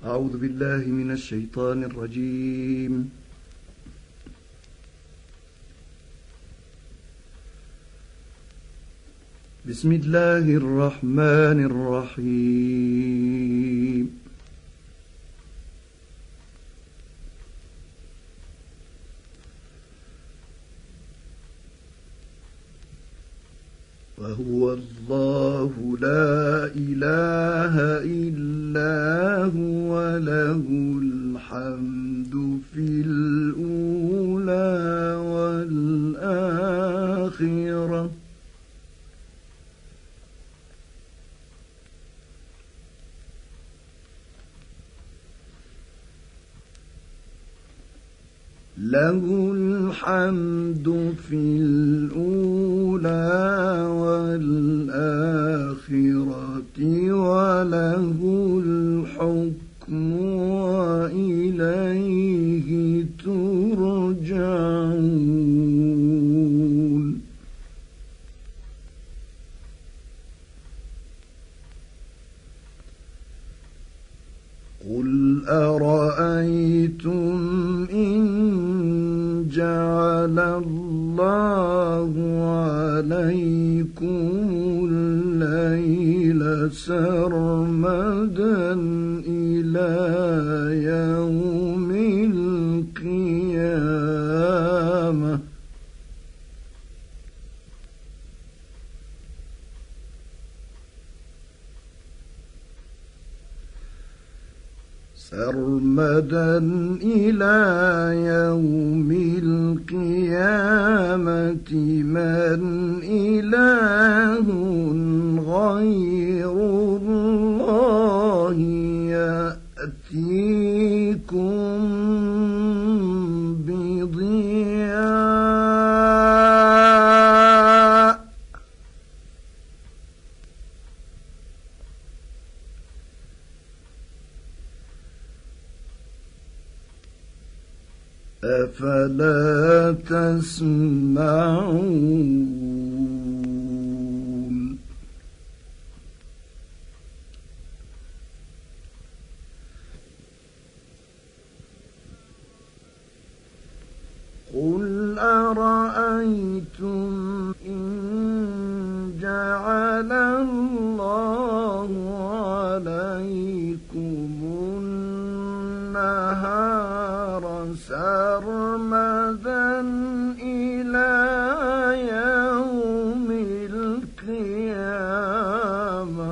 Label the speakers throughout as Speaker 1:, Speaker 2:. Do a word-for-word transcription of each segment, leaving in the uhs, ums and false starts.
Speaker 1: أعوذ بالله من الشيطان الرجيم. بسم الله الرحمن الرحيم. وهو الله لا إله إلا هو له الحمد في الأولى والآخرة له الحمد في الأولى والآخرة وله الحكم وإليه ترجعون. قل أرأيتم إن جعل الله عليكم الليل سرمدا إلى يوم القيامة سرمدا إلى يوم القيامة من إله غير الله يأتيكم بضياء أفلا تسمعون. قل أرأيتم إن جعل الله عليكم النهار سرمدا إلى يوم القيامة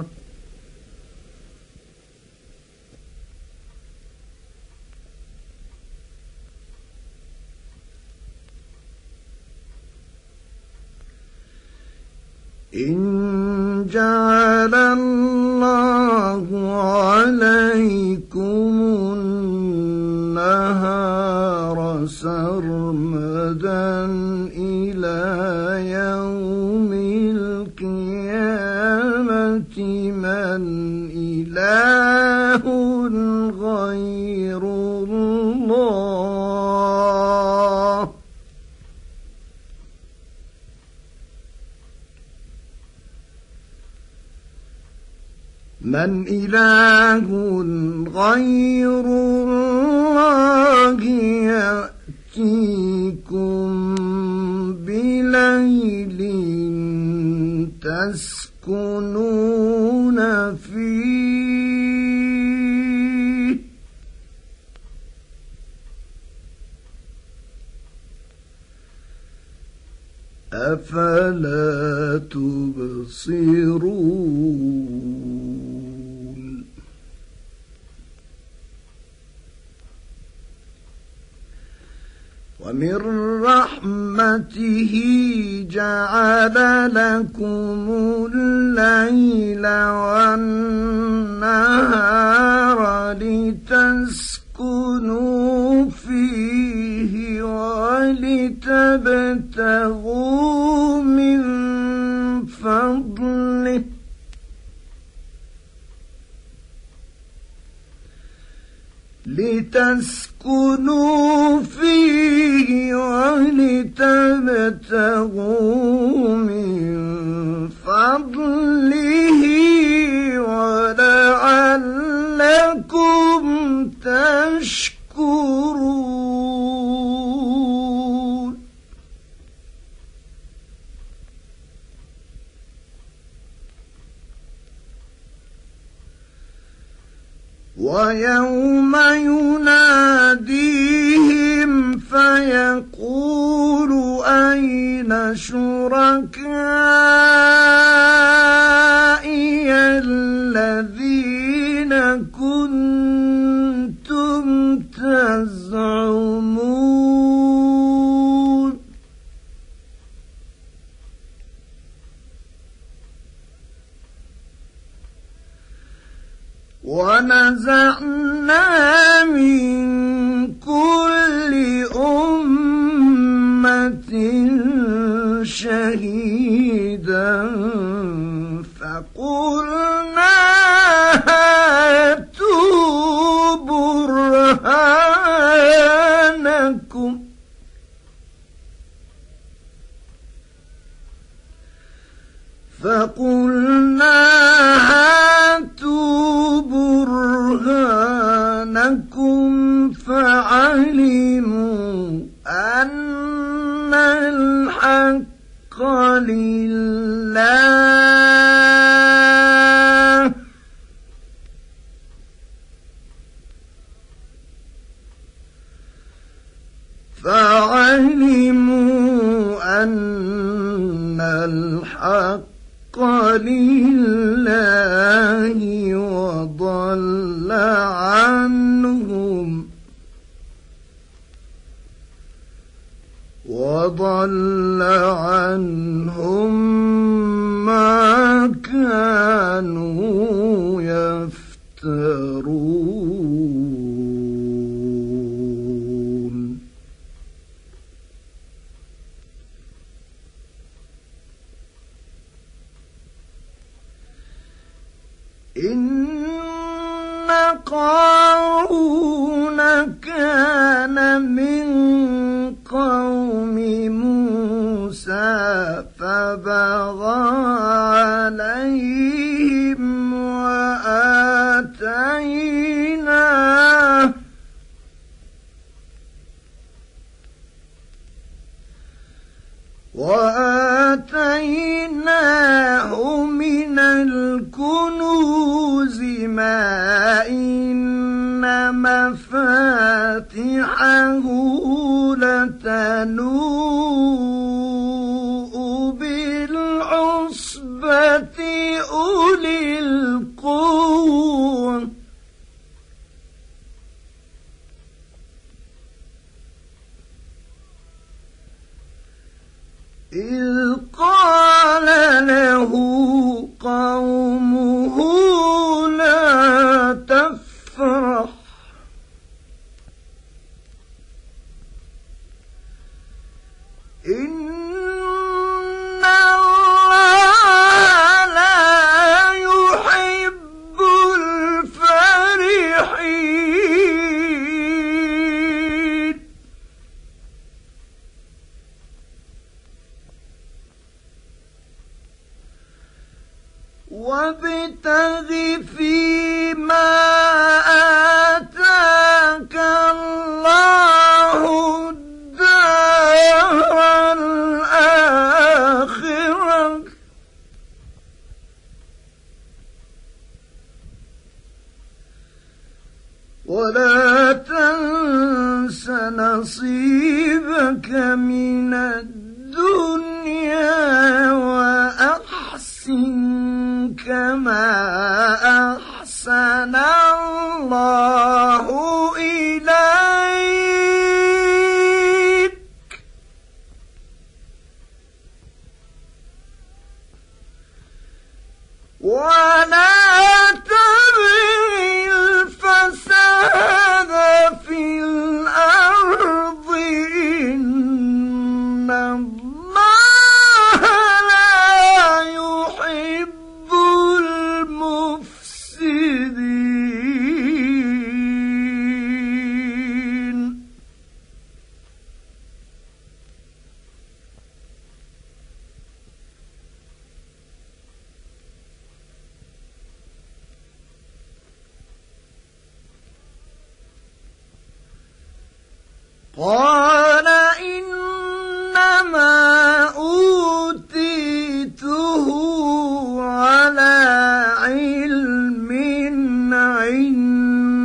Speaker 1: إن جعل الله عليكم النهار سرمدا إلى يوم القيامة من إله غير الله من إله غير الله يأتيكم بليل تسكنون فيه أفلا تبصرون. ومن رحمته جعل لكم الليل والنهار لتسكنوا فيه ولتبتغوا من فضله لتسكنوا فيه ولتبتغوا من فضله ولعلكم
Speaker 2: ويوم يناديهم فيقول أين شركائي الذين كنتم تزعمون ونزعنا من كل أمة شهيدا فقلنا هاتوا برهانكم فقلنا هاتوا برهانكم فعلموا أن الحق لله فعلموا أن الحق لله وضل عنهم وضل عنهم ما كانوا يفترون إن قارون كان من قوم موسى فبغى عليهم وآتيناه وآتيناه من الكنوز ما إن مفاتحه لتنوء بالعصبة أولي القوة إذ قال له قومه لا تفرح إن الله لا يحب الفرحين وابتغ فيما آتاك الله الدار الآخرة ولا تنس نصيبك من الدنيا وأحسن كما أحسن الله إليك ولا تبغ الفساد في الأرض إن الله لا يحب المفسدين قال إنما أوتيته على علم عندي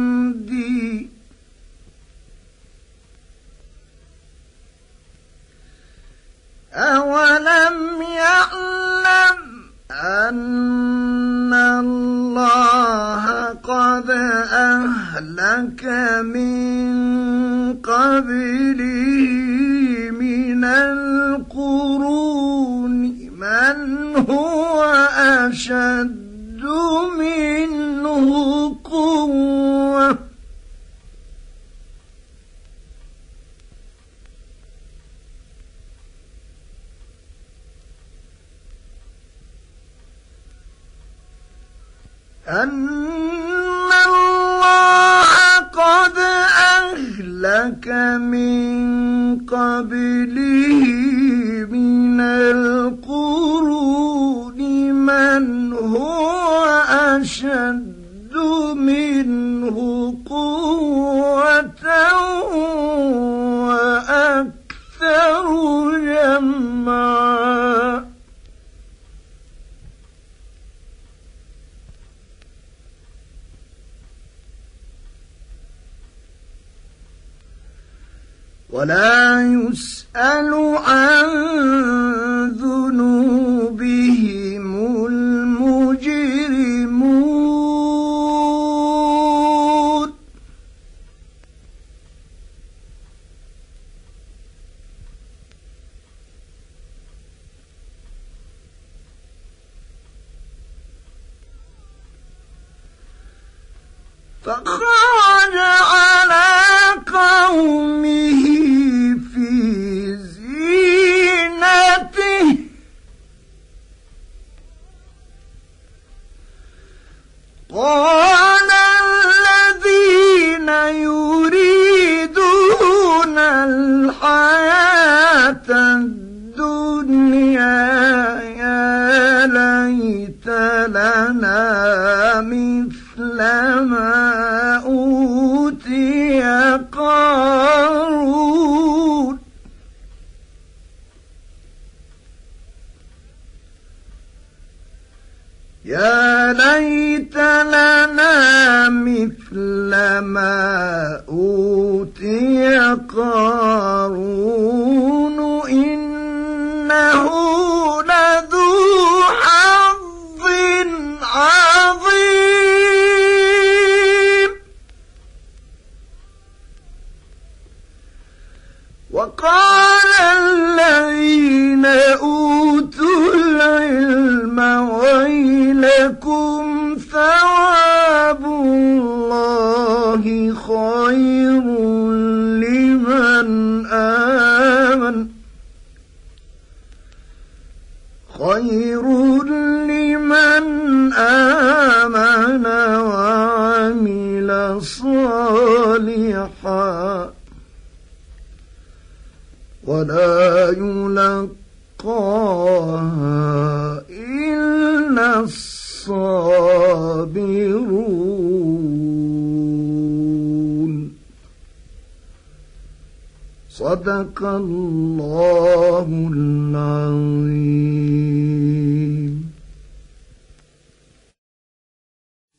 Speaker 2: أهلك من قبله من القرون من هو أشد منه قوة أن الله قد أهلك من قبله من القرون من هو أشد منه قوة وأكثر جمعا ولا يسأل عن ذنوبهم المجرمون فخرج على قومه في زينته قال الذين يريدون الحياة الدنيا يا ليت لنا مثل ما أوتي قارون يا ليت لنا مثل ما أوتي قارون إنه لذو حظ عظيم وقال الذين أوتوا العلم ويلكم ثواب الله خير لمن آمن خير لمن آمن وعمل صالحا ولا يلقاها إلا الصابرون صدق الله العظيم.